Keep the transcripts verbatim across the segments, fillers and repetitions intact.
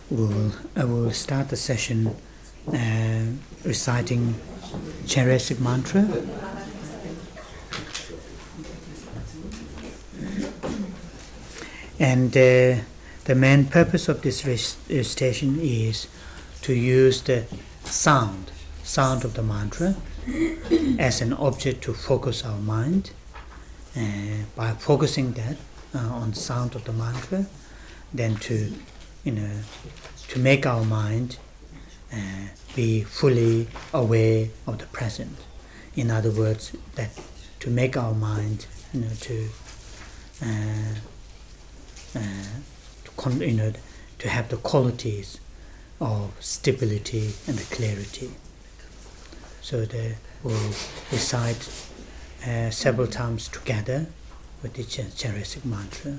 we'll, I will start the session uh, reciting Charesic mantra. And uh, the main purpose of this recitation is to use the sound, sound of the mantra as an object to focus our mind. Uh, by focusing that uh, on sound of the mantra, then to, you know, to make our mind uh, be fully aware of the present. In other words, that to make our mind, you know, to uh, uh, to, con- you know, to have the qualities of stability and the clarity. So the we'll recite uh, several times together with the Charesic mantra.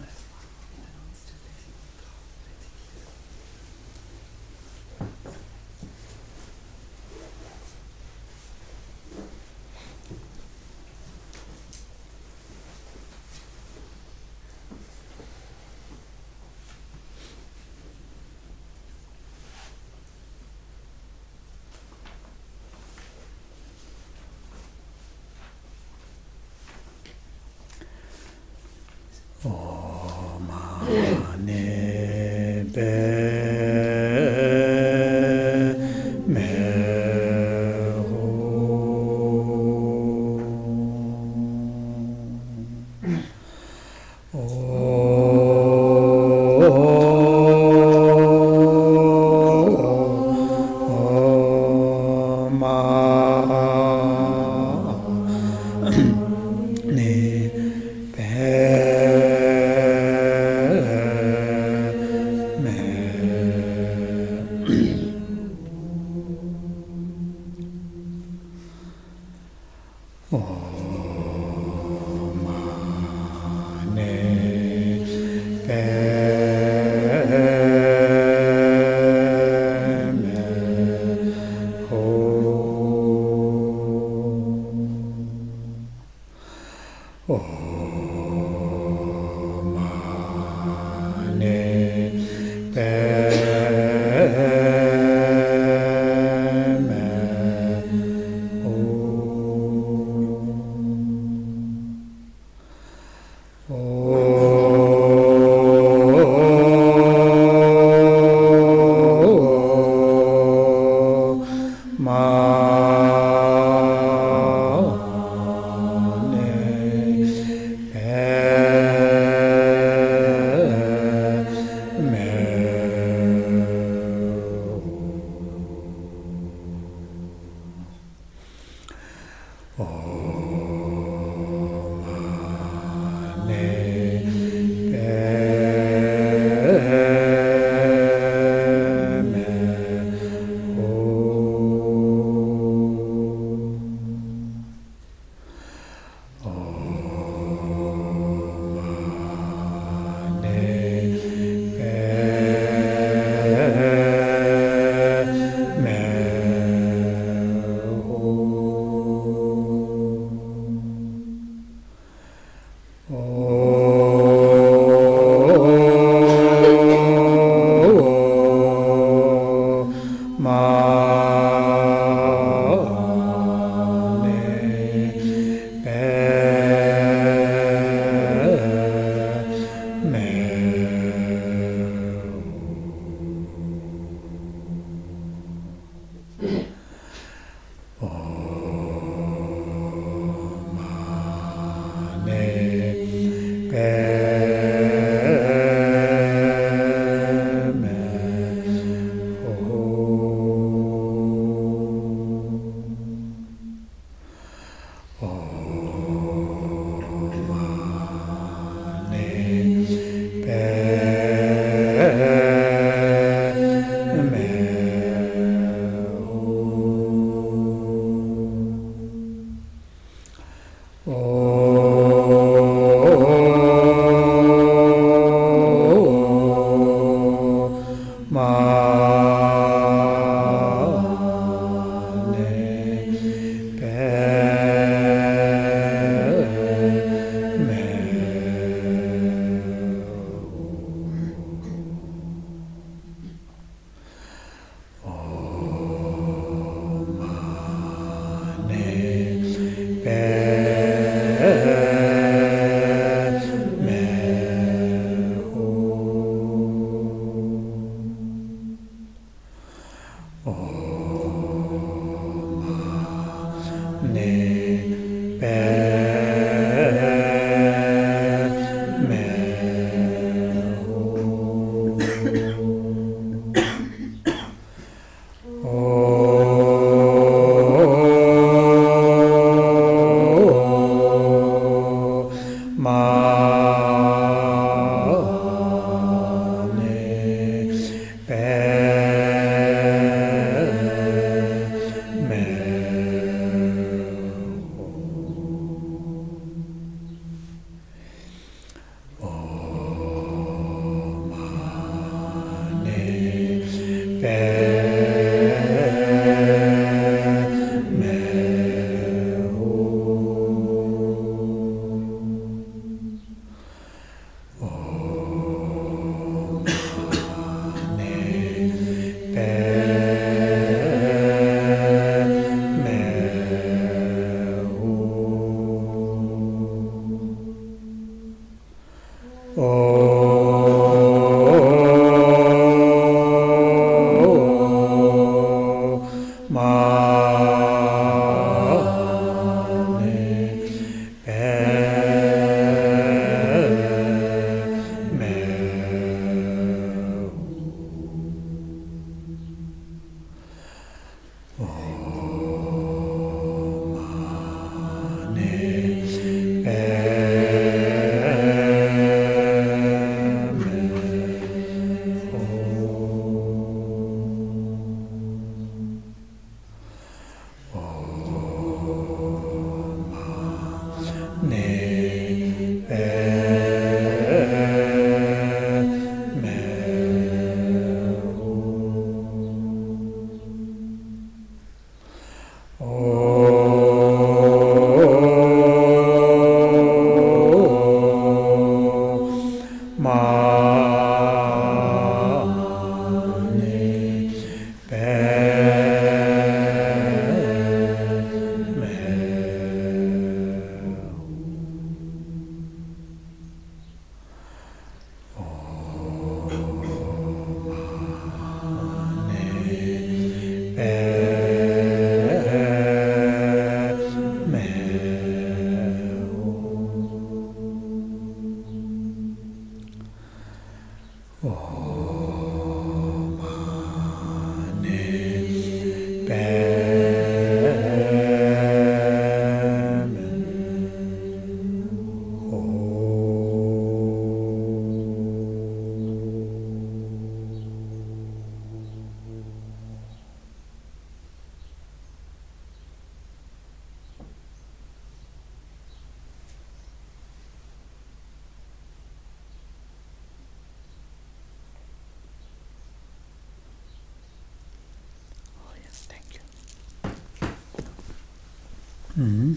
Mm-hmm.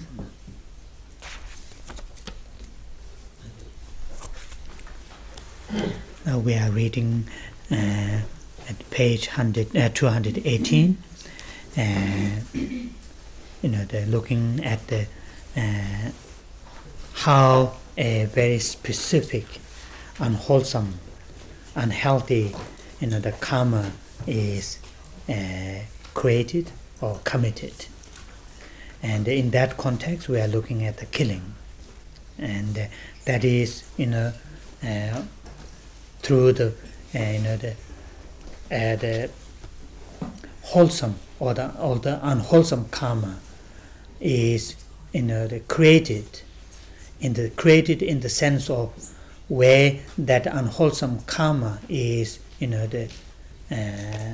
Now we are reading uh, at page one hundred, uh, two hundred eighteen. Uh, you know, the looking at the uh, how a very specific, unwholesome, unhealthy, you know, the karma is uh, created or committed. And in that context, we are looking at the killing, and uh, that is, you know, uh, through the, uh, you know, the, uh, the wholesome or the or the unwholesome karma is, you know, the created, in the created in the sense of where that unwholesome karma is, you know, the. Uh,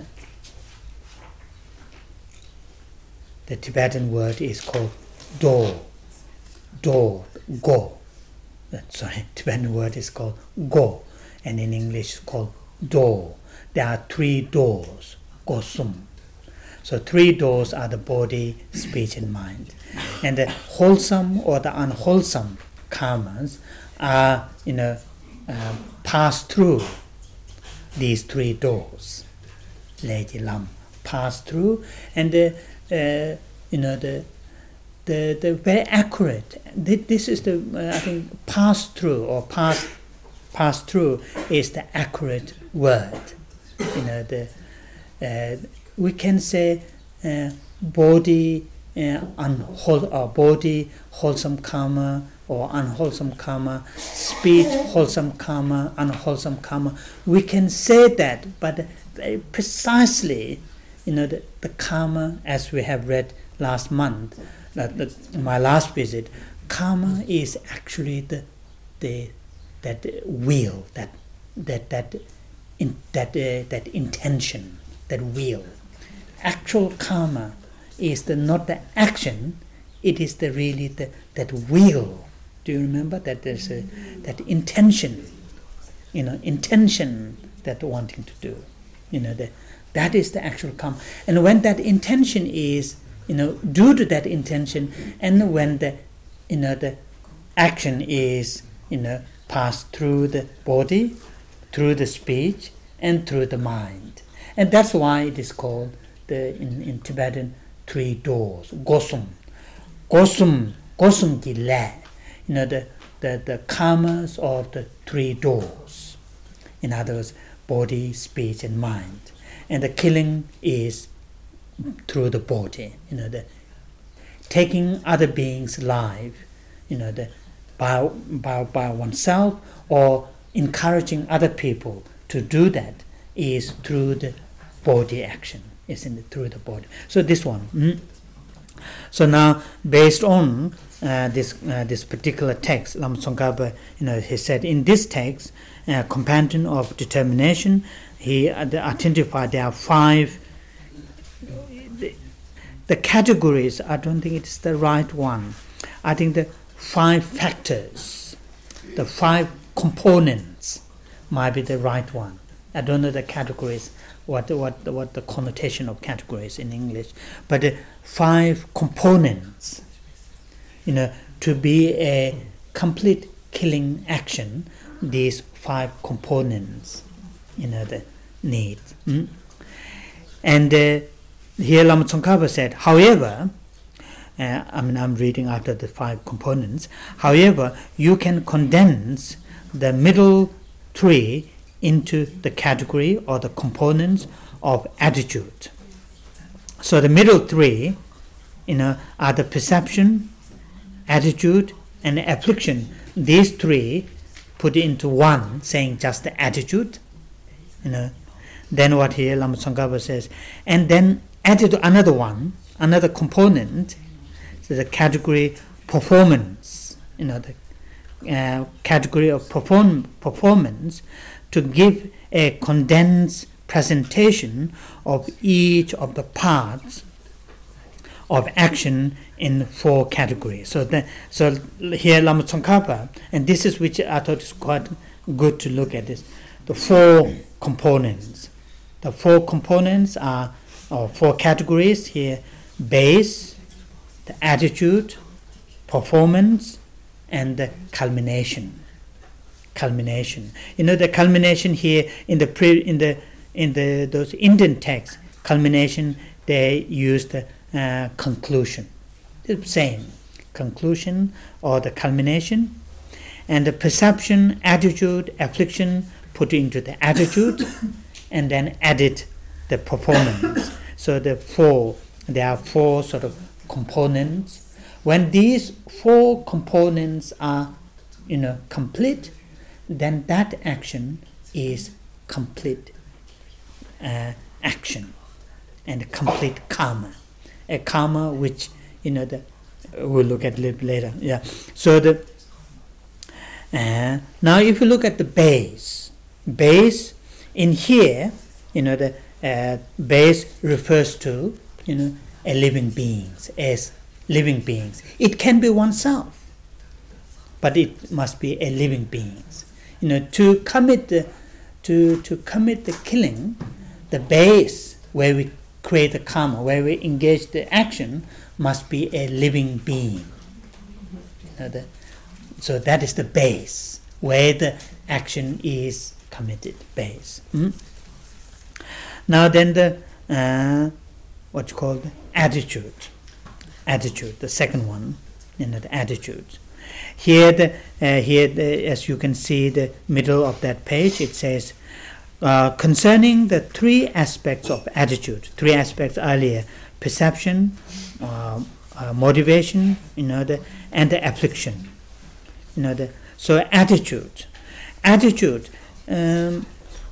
The Tibetan word is called do, do, go. Uh, sorry, Tibetan word is called go, and in English it's called do. There are three doors, gosum. So three doors are the body, speech, and mind. And the wholesome or the unwholesome karmas are, you know, uh, pass through these three doors. Lady Lam pass through, and the Uh, you know, the the the very accurate. This is the uh, I think pass through or pass pass through is the accurate word. You know, the uh, we can say uh, body uh, unwhole or body wholesome karma or unwholesome karma, speech wholesome karma, unwholesome karma. We can say that, but uh, precisely. You know, the, the karma, as we have read last month, uh, the, my last visit, karma is actually the the that will, that that that in, that uh, that intention, that will. Actual karma is the not the action; it is the really the that will. Do you remember that there's a that intention? You know, intention that wanting to do. You know, the, that is the actual karma. And when that intention is, you know, due to that intention, and when the, you know, the action is, you know, passed through the body, through the speech, and through the mind. And that's why it is called, the in, in Tibetan, three doors, gosum. Gosum, gosum ki le, you know, the, the, the karmas of the three doors. In other words, body, speech, and mind. And the killing is through the body, you know, the taking other beings' life, you know, the by, by, by oneself, or encouraging other people to do that is through the body action, is in the, through the body. So this one. Mm. So now, based on uh, this uh, this particular text, Lama Tsongkhapa, you know, he said in this text, uh, companion of determination, he uh, identified there are five. The, the categories, I don't think it's the right one. I think the five factors, the five components might be the right one. I don't know the categories, what what what the connotation of categories in English, but the five components, you know, to be a complete killing action, these five components, you know, the need. Mm? And uh, here Lama Tsongkhapa said, however, uh, I mean, I'm reading after the five components, however, you can condense the middle three into the category or the components of attitude. So the middle three, you know, are the perception, attitude, and affliction. These three put into one, saying just the attitude, you know. Then what here Lama Tsongkhapa says, and then added another one, another component, so the category performance, you know, the uh, category of perform performance, to give a condensed presentation of each of the parts of action in four categories. So, the, so here Lama Tsongkhapa, and this is which I thought is quite good to look at this, the four components. The four components are, or four categories here: base, the attitude, performance, and the culmination. Culmination. You know, the culmination here in the pre, in the in the those Indian texts, culmination, they use the uh, conclusion. The same conclusion or the culmination, and the perception, attitude, affliction put into the attitude, and then added the performance. So the four, there are four sort of components. When these four components are, you know, complete, then that action is complete uh, action and complete karma. A karma which, you know, the, we'll look at a little later. Yeah. So the uh, now if you look at the base, base in here, you know, the uh, base refers to, you know, a living beings as living beings. It can be oneself, but it must be a living beings. You know, to commit the to to commit the killing, the base where we create the karma, where we engage the action, must be a living being. You know, the, so that is the base where the action is committed. Base. Mm? Now then the uh, what's called the attitude. Attitude, the second one, you know, the attitude. Here, the, uh, here, the, as you can see, the middle of that page, it says, uh, concerning the three aspects of attitude, three aspects earlier: perception, uh, uh, motivation, you know, the, and the affliction. You know, the so attitude, attitude. Um,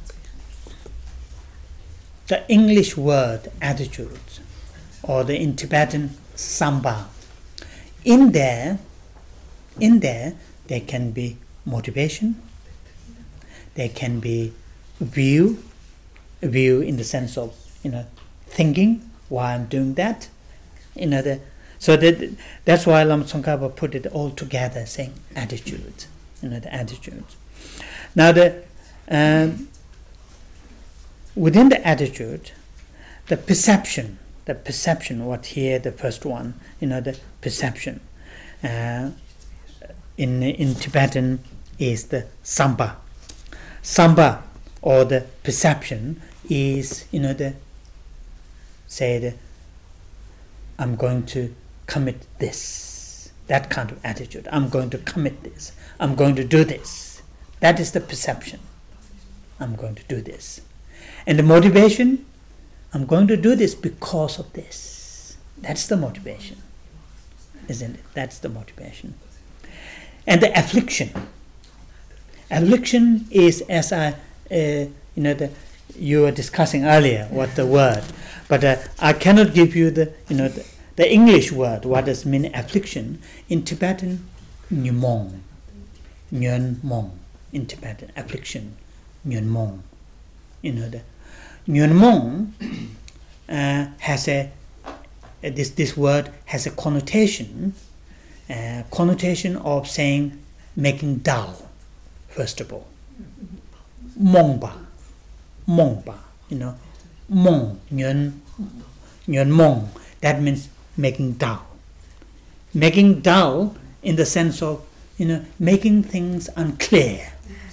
the English word attitude, or the in Tibetan samba. In there, in there, there can be motivation. There can be view, view in the sense of, you know, thinking why I'm doing that. You know, the, so that that's why Lama Tsongkhapa put it all together, saying attitude. You know, the attitude. Now the um, within the attitude, the perception, the perception, what here, the first one, you know, the perception, uh, in in Tibetan is the samba. Samba, or the perception, is, you know, the, say, the, I'm going to commit this, that kind of attitude. I'm going to commit this. I'm going to do this. That is the perception. I'm going to do this. And the motivation, I'm going to do this because of this. That's the motivation, isn't it? That's the motivation. And the affliction. Affliction is, as I, uh, you know, the, you were discussing earlier, what the word, but uh, I cannot give you the, you know, the, the English word. What does mean affliction? In Tibetan, nyumong, nyun mong. In Tibetan, affliction, nyun mong. You know, the nyun mong uh, has a uh, this this word has a connotation, uh, connotation of saying making dull. First of all, mongba, mongba, you know, mong, nyun, nyun mong, that means making dull. Making dull in the sense of, you know, making things unclear.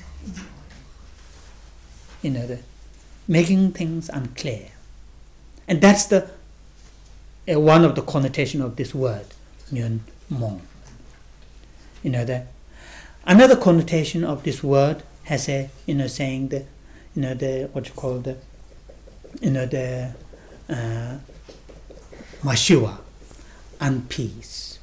You know, the, making things unclear. And that's the uh, one of the connotation of this word, nyun mong. You know, the another connotation of this word has a, you know, saying the, you know, the, what you call the, you know, the uh, mashiwa, unpeace,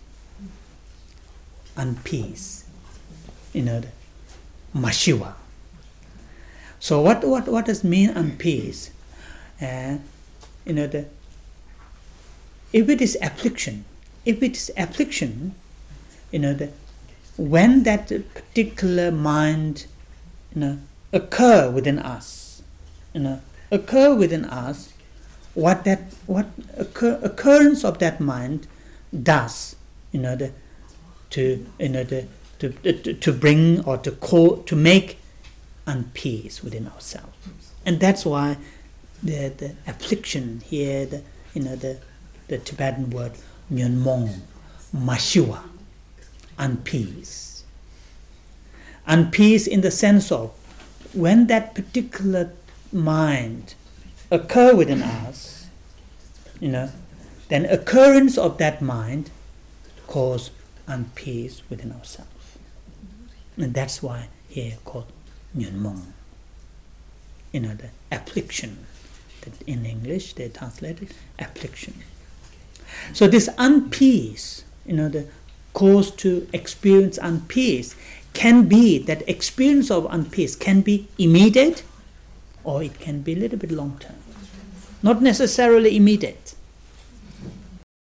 unpeace, you know, the mashiwa. So what what what does mean unpeace? Uh, you know, the, if it is affliction, if it is affliction, you know, the, when that particular mind, you know, occur within us, you know, occur within us, what that what occur, occurrence of that mind does, you know, the, to you know the to, to to bring or to call to make unpeace within ourselves, and that's why the the affliction here, the you know the the Tibetan word nyun mong, mashiwa. Unpeace. Unpeace in the sense of when that particular mind occur within us, you know, then occurrence of that mind cause unpeace within ourselves. And that's why here called nyun mong. You know, the affliction. That in English they translate it affliction. So this unpeace, you know, the cause to experience unpeace can be, that experience of unpeace can be immediate or it can be a little bit long term. Not necessarily immediate.